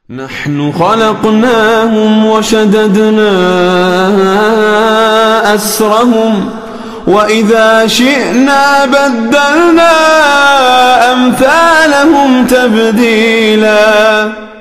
نحن خلقناهم وشددنا أسرهم، وإذا شئنا بدلنا أمثالهم تبديلا.